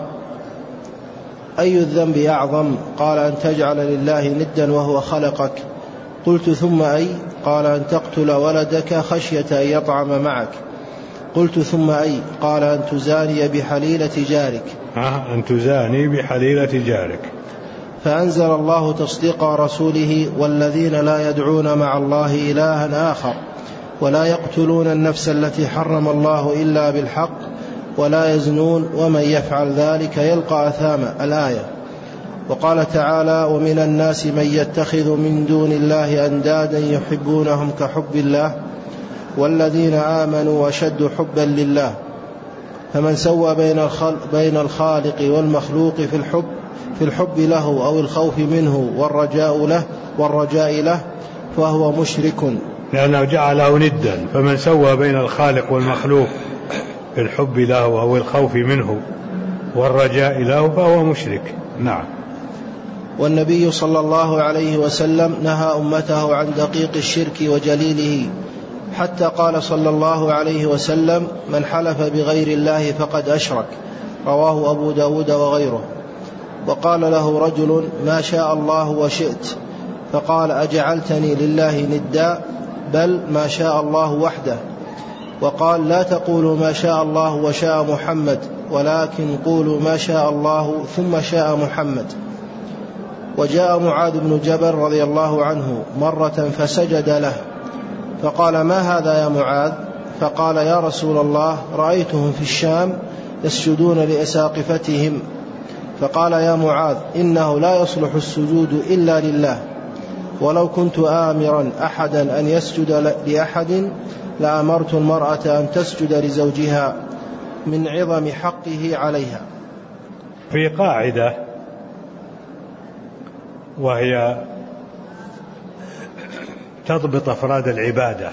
أي الذنب أعظم؟ قال: أن تجعل لله ندا وهو خلقك. قلت: ثم أي؟ قال: أن تقتل ولدك خشية أن يطعم معك. قلت: ثم أي؟ قال: أن تزاني بحليلة جارك. أن تزاني بحليلة جارك. فأنزل الله تصديق رسوله: والذين لا يدعون مع الله إلها آخر ولا يقتلون النفس التي حرم الله إلا بالحق ولا يزنون ومن يفعل ذلك يلقى أثاما. الآية. وقال تعالى: ومن الناس من يتخذ من دون الله أندادا يحبونهم كحب الله والذين آمنوا أشد حبا لله. فمن سوى بين الخالق والمخلوق في الحب له أو الخوف منه والرجاء له فهو مشرك، لأنه جعله ندا. فمن سوى بين الخالق والمخلوق في الحب له أو الخوف منه والرجاء له فهو مشرك. نعم. والنبي صلى الله عليه وسلم نهى أمته عن دقيق الشرك وجليله، حتى قال صلى الله عليه وسلم: من حلف بغير الله فقد أشرك. رواه أبو داود وغيره. وقال له رجل: ما شاء الله وشئت. فقال: أجعلتني لله ندا؟ بل ما شاء الله وحده. وقال لا تقولوا ما شاء الله وشاء محمد ولكن قولوا ما شاء الله ثم شاء محمد. وجاء معاذ بن جبل رضي الله عنه مرة فسجد له فقال ما هذا يا معاذ؟ فقال يا رسول الله رأيتهم في الشام يسجدون لأساقفتهم. فقال يا معاذ إنه لا يصلح السجود إلا لله، ولو كنت آمرا أحدا أن يسجد لأحد لأمرت المرأة أن تسجد لزوجها من عظم حقه عليها. في قاعدة وهي تضبط أفراد العبادة،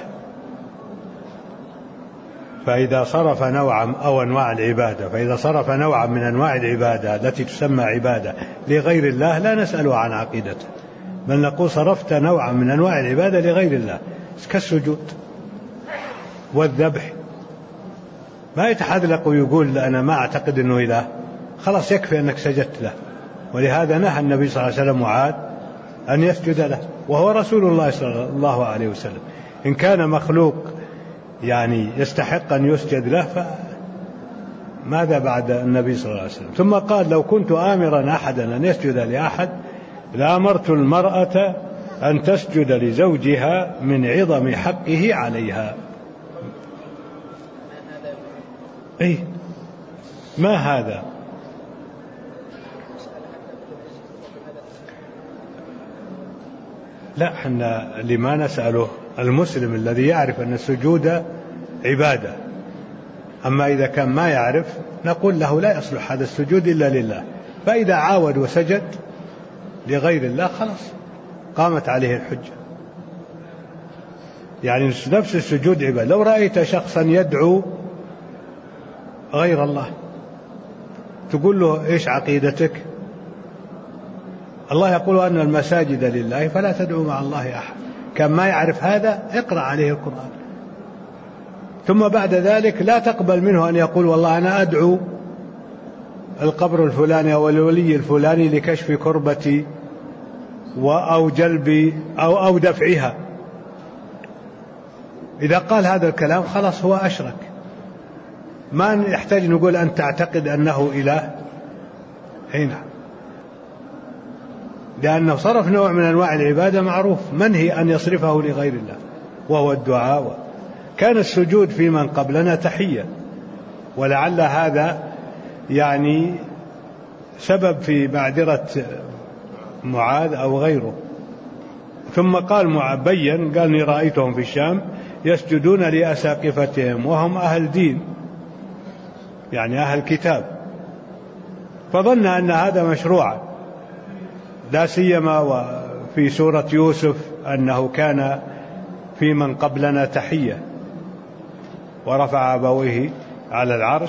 فإذا صرف نوعا أو أنواع العبادة، فإذا صرف نوعا من أنواع العبادة التي تسمى عبادة لغير الله لا نسأله عن عقيدته، بل نقول صرفت نوعا من أنواع العبادة لغير الله كالسجود والذبح. ما يتحذلق ويقول أنا ما أعتقد أنه إله، خلاص يكفي أنك سجدت له. ولهذا نهى النبي صلى الله عليه وسلم معاذ أن يسجد له وهو رسول الله صلى الله عليه وسلم. إن كان مخلوق يعني يستحق أن يسجد له فماذا بعد النبي صلى الله عليه وسلم؟ ثم قال لو كنت آمرا أحدا أن يسجد لأحد لأمرت المرأة أن تسجد لزوجها من عظم حقه عليها. أي ما هذا؟ لا، احنا لما نسأله المسلم الذي يعرف أن السجود عبادة. أما إذا كان ما يعرف نقول له لا يصلح هذا السجود إلا لله، فإذا عاود وسجد لغير الله خلاص قامت عليه الحجة. يعني نفس السجود عبادة. لو رأيت شخصا يدعو غير الله تقول له إيش عقيدتك؟ الله يقول أن المساجد لله فلا تدعو مع الله أحد. كان ما يعرف هذا اقرأ عليه القرآن، ثم بعد ذلك لا تقبل منه أن يقول والله أنا أدعو القبر الفلاني أو الولي الفلاني لكشف كربتي أو جلبي أو دفعها. إذا قال هذا الكلام خلاص هو أشرك. ما يحتاج نقول أن تعتقد أنه إله هنا، لأنه صرف نوع من أنواع العبادة معروف منهي أن يصرفه لغير الله وهو الدعاء. كان السجود في من قبلنا تحية، ولعل هذا يعني سبب في معذرة معاذ أو غيره. ثم قال بين قال إني رأيتهم في الشام يسجدون لأساقفتهم وهم أهل دين يعني أهل كتاب، فظن أن هذا مشروع، لا سيما وفي سورة يوسف أنه كان في من قبلنا تحية ورفع أبويه على العرش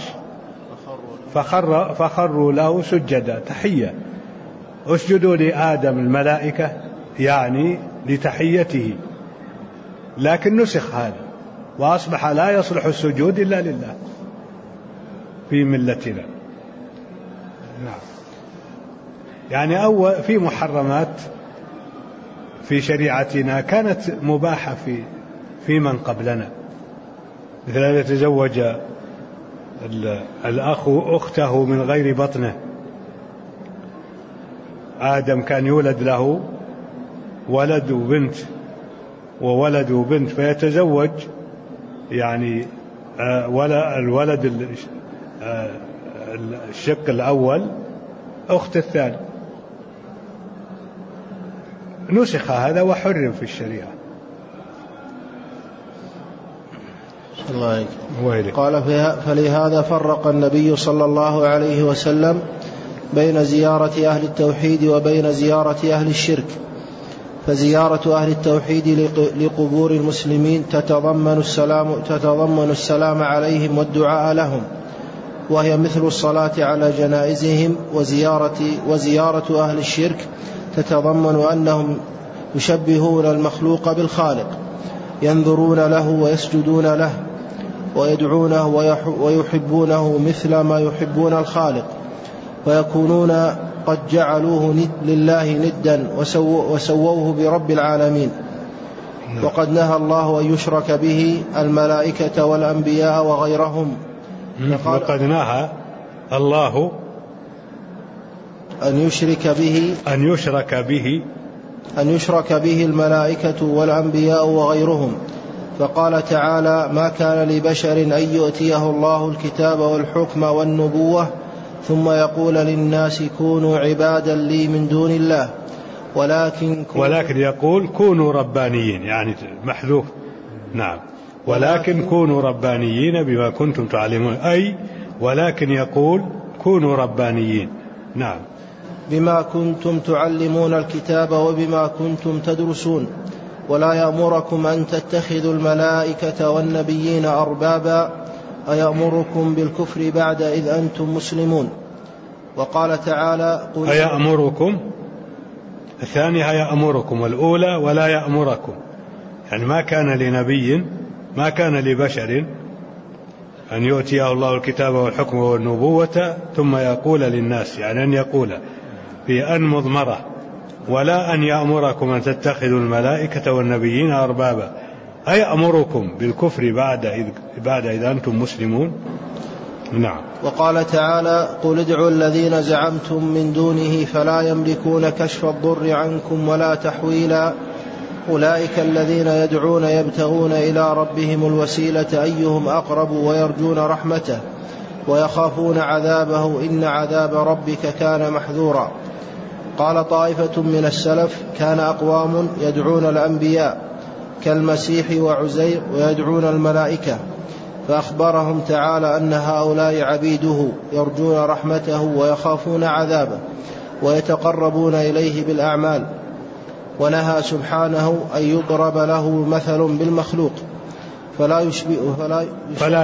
فخروا له سجدا تحية. اسجدوا لآدم الملائكة يعني لتحيته، لكن نسخ هذا وأصبح لا يصلح السجود إلا لله في ملتنا. نعم. يعني أول في محرمات في شريعتنا كانت مباحة في من قبلنا، مثل أن يتزوج الأخ أخته من غير بطنه. آدم كان يولد له ولد وبنت وولد وبنت، فيتزوج يعني الولد الشق الأول أخت الثاني. نسخ هذا وحرم في الشريعة. الله قال فلهذا فرق النبي صلى الله عليه وسلم بين زيارة أهل التوحيد وبين زيارة أهل الشرك. فزيارة أهل التوحيد لقبور المسلمين تتضمن السلام عليهم والدعاء لهم، وهي مثل الصلاة على جنائزهم. وزيارة أهل الشرك تتضمن أنهم يشبهون المخلوق بالخالق، ينظرون له ويسجدون له ويدعونه ويحبونه مثل ما يحبون الخالق، ويكونون قد جعلوه لله ندا وسووه برب العالمين، وقد نهى الله أن يشرك به الملائكة والأنبياء وغيرهم. وقد نهى الله أن يشرك به الملائكة والأنبياء وغيرهم، فقال تعالى: ما كان لبشر أن يؤتيه الله الكتاب والحكم والنبوة ثم يقول للناس كونوا عبادا لي من دون الله ولكن يقول كونوا ربانيين، يعني محذوف. نعم. ولكن كونوا ربانيين بما كنتم تعلمون، أي ولكن يقول كونوا ربانيين. نعم. بما كنتم تعلمون الكتاب وبما كنتم تدرسون، ولا يأمركم أن تتخذوا الملائكة والنبيين أربابا أيأمركم بالكفر بعد إذ أنتم مسلمون. وقال تعالى: أيأمركم، الثانية يأمركم، والأولى ولا يأمركم، يعني ما كان لنبي، ما كان لبشر أن يؤتيه الله الكتاب والحكم والنبوة ثم يقول للناس، يعني أن يقول في أن مضمرة، ولا أن يأمركم أن تتخذوا الملائكة والنبيين أربابا أيأمركم بالكفر بعد إذا أنتم مسلمون. نعم. وقال تعالى: قل ادعوا الذين زعمتم من دونه فلا يملكون كشف الضر عنكم ولا تحويلا أولئك الذين يدعون يبتغون إلى ربهم الوسيلة أيهم أقرب ويرجون رحمته ويخافون عذابه إن عذاب ربك كان محذورا. قال طائفة من السلف: كان أقوام يدعون الأنبياء كالمسيح وعزير ويدعون الملائكة، فأخبرهم تعالى أن هؤلاء عبيده يرجون رحمته ويخافون عذابه ويتقربون إليه بالأعمال، ونهى سبحانه أن يضرب له مثل بالمخلوق فلا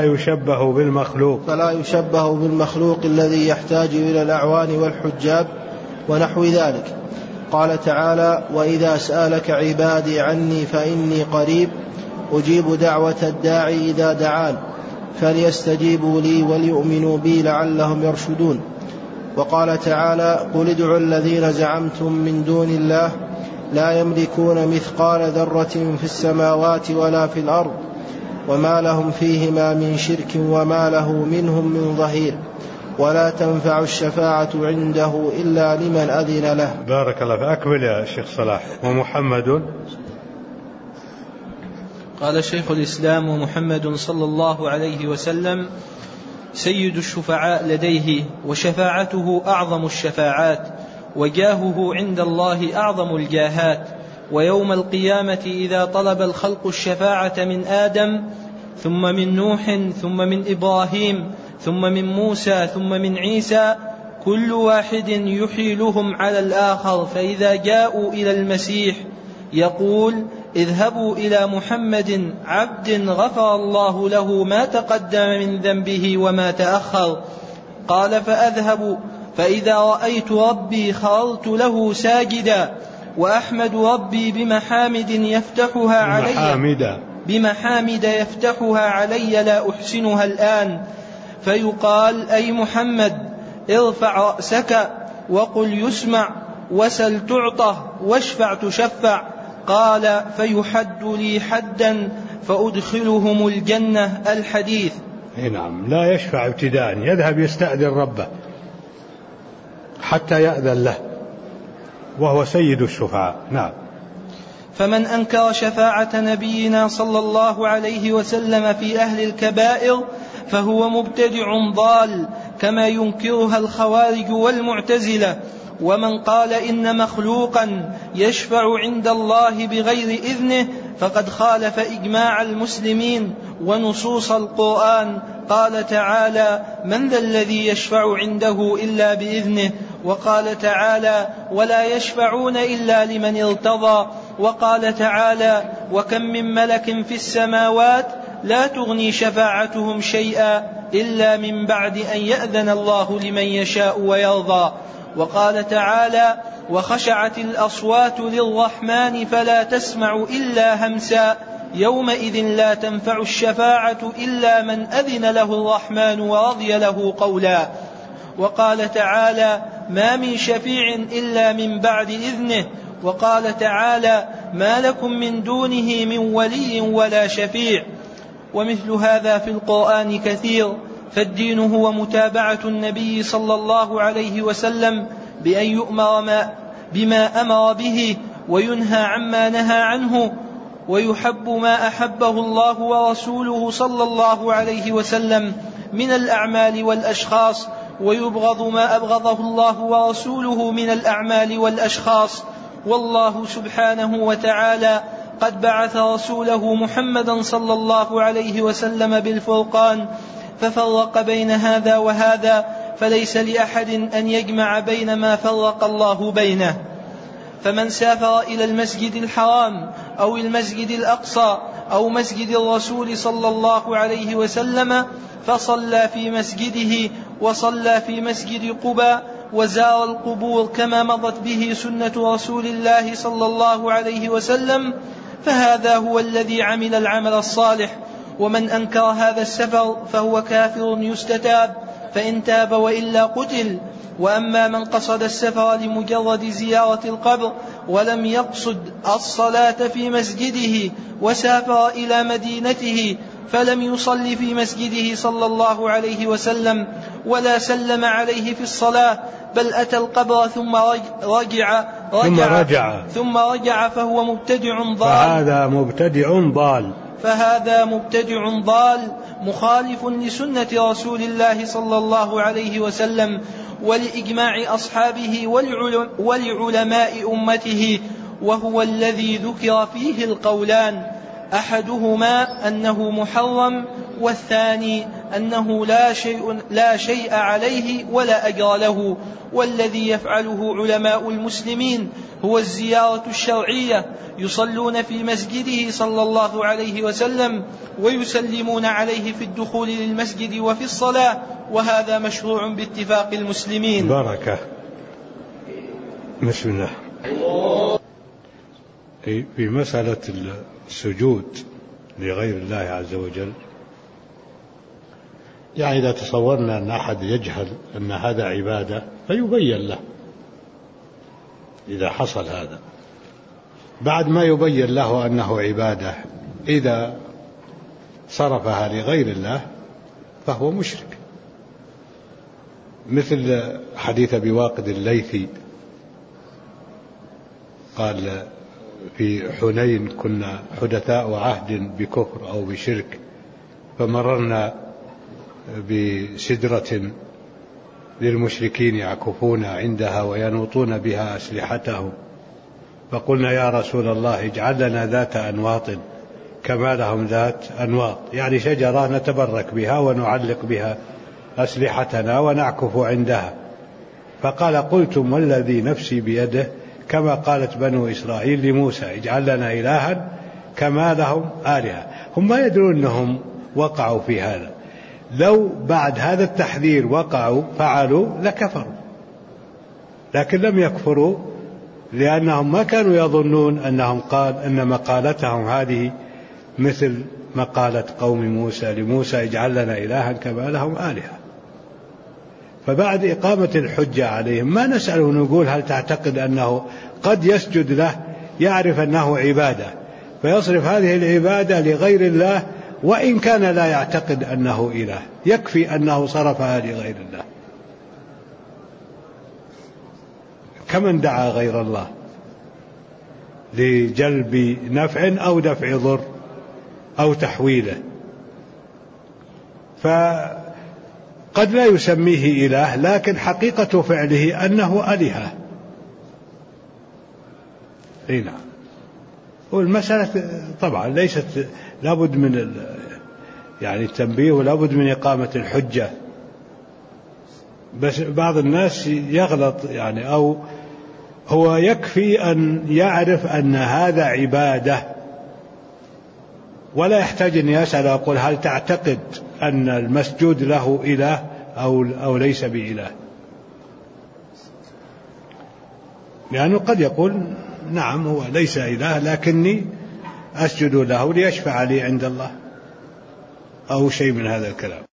يشبه بالمخلوق الذي يحتاج إلى الأعوان والحجاب ونحو ذلك. قال تعالى: وإذا سألك عبادي عني فإني قريب أجيب دعوة الداعي إذا دعان فليستجيبوا لي وليؤمنوا بي لعلهم يرشدون. وقال تعالى: قل ادعوا الذين زعمتم من دون الله لا يملكون مثقال ذرة في السماوات ولا في الأرض وما لهم فيهما من شرك وما له منهم من ظهير ولا تنفع الشفاعة عنده إلا لمن أذن له. بارك الله فيك. أكمل يا شيخ صلاح. ومحمد، قال شيخ الإسلام: ومحمد صلى الله عليه وسلم سيد الشفعاء لديه، وشفاعته أعظم الشفاعات، وجاهه عند الله أعظم الجاهات. ويوم القيامة إذا طلب الخلق الشفاعة من آدم ثم من نوح ثم من إبراهيم ثم من موسى ثم من عيسى كل واحد يحيلهم على الآخر، فإذا جاءوا إلى المسيح يقول: اذهبوا إلى محمد عبد غفر الله له ما تقدم من ذنبه وما تأخر. قال: فأذهب فإذا رأيت ربي خررت له ساجدا وأحمد ربي بمحامد يفتحها علي لا أحسنها الآن. فيقال: أي محمد ارفع رأسك وقل يسمع وسل تعطه واشفع تشفع. قال: فيحد لي حدا فأدخلهم الجنة. الحديث. نعم. لا يشفع ابتداء، يذهب يستأذن ربه حتى يأذن له، وهو سيد الشفعاء. نعم. فمن أنكر شفاعة نبينا صلى الله عليه وسلم في أهل الكبائر فهو مبتدع ضال كما ينكرها الخوارج والمعتزلة. ومن قال إن مخلوقا يشفع عند الله بغير إذنه فقد خالف إجماع المسلمين ونصوص القرآن. قال تعالى: من ذا الذي يشفع عنده إلا بإذنه. وقال تعالى: ولا يشفعون إلا لمن ارتضى. وقال تعالى: وكم من ملك في السماوات لا تغني شفاعتهم شيئا إلا من بعد أن يأذن الله لمن يشاء ويرضى. وقال تعالى: وخشعت الأصوات للرحمن فلا تسمع إلا همسا يومئذ لا تنفع الشفاعة إلا من أذن له الرحمن ورضي له قولا. وقال تعالى: ما من شفيع إلا من بعد إذنه. وقال تعالى: ما لكم من دونه من ولي ولا شفيع. ومثل هذا في القرآن كثير، فالدين هو متابعة النبي صلى الله عليه وسلم بأن يؤمر بما أمر به وينهى عما نهى عنه، ويحب ما أحبه الله ورسوله صلى الله عليه وسلم من الأعمال والأشخاص، ويبغض ما أبغضه الله ورسوله من الأعمال والأشخاص. والله سبحانه وتعالى قد بعث رسوله محمدا صلى الله عليه وسلم بالفرقان، ففرق بين هذا وهذا، فليس لأحد أن يجمع بين ما فرق الله بينه. فمن سافر إلى المسجد الحرام أو المسجد الأقصى أو مسجد الرسول صلى الله عليه وسلم فصلى في مسجده وصلى في مسجد قباء وزار القبور كما مضت به سنة رسول الله صلى الله عليه وسلم، فهذا هو الذي عمل العمل الصالح. ومن أنكر هذا السفر فهو كافر يستتاب، فإن تاب وإلا قتل. وأما من قصد السفر لمجرد زيارة القبر ولم يقصد الصلاة في مسجده وسافر إلى مدينته فلم يصلي في مسجده صلى الله عليه وسلم ولا سلم عليه في الصلاة، بل أتى القبر ثم رجع فهو مبتدع ضال. فهذا مبتدع ضال مخالف لسنة رسول الله صلى الله عليه وسلم ولإجماع أصحابه ولعلماء أمته، وهو الذي ذكر فيه القولان، أحدهما أنه محرم، والثاني أنه لا شيء عليه ولا أجر له. والذي يفعله علماء المسلمين هو الزيارة الشرعية، يصلون في مسجده صلى الله عليه وسلم ويسلمون عليه في الدخول للمسجد وفي الصلاة، وهذا مشروع باتفاق المسلمين. بركة. بسم الله. في مسألة السجود لغير الله عز وجل، يعني إذا تصورنا أن أحد يجهل أن هذا عبادة فيبين له، إذا حصل هذا بعد ما يبين له أنه عبادة، إذا صرفها لغير الله فهو مشرك. مثل حديث أبي واقد الليثي قال في حنين كنا حدثاء عهد بكفر أو بشرك، فمررنا بسدرة للمشركين يعكفون عندها وينوطون بها أسلحتهم، فقلنا يا رسول الله اجعل لنا ذات أنواط كما لهم ذات أنواط، يعني شجرة نتبرك بها ونعلق بها أسلحتنا ونعكف عندها. فقال قلتم والذي نفسي بيده كما قالت بنو إسرائيل لموسى اجعل لنا إلها كما لهم آلهة. هم ما يدرون أنهم وقعوا في هذا، لو بعد هذا التحذير وقعوا فعلوا لكفروا، لكن لم يكفروا لأنهم ما كانوا يظنون أن مقالتهم هذه مثل مقالة قوم موسى لموسى اجعل لنا إلها كما لهم آلهة. فبعد إقامة الحجة عليهم ما نسأله نقول هل تعتقد أنه قد يسجد له، يعرف أنه عبادة فيصرف هذه العبادة لغير الله وإن كان لا يعتقد أنه إله، يكفي أنه صرفها لغير الله، كمن دعا غير الله لجلب نفع أو دفع ضر أو تحويله، فقد لا يسميه إله لكن حقيقة فعله أنه آلهة. نعم. والمسألة طبعا ليست لابد من يعني التنبيه ولابد من إقامة الحجة، بس بعض الناس يغلط يعني، أو هو يكفي أن يعرف أن هذا عبادة ولا يحتاج أن يسأل ويقول هل تعتقد أن المسجود له إله أو ليس بإله، لأنه قد يقول نعم هو ليس إله لكني أسجد له ليشفع لي عند الله أو شيء من هذا الكلام.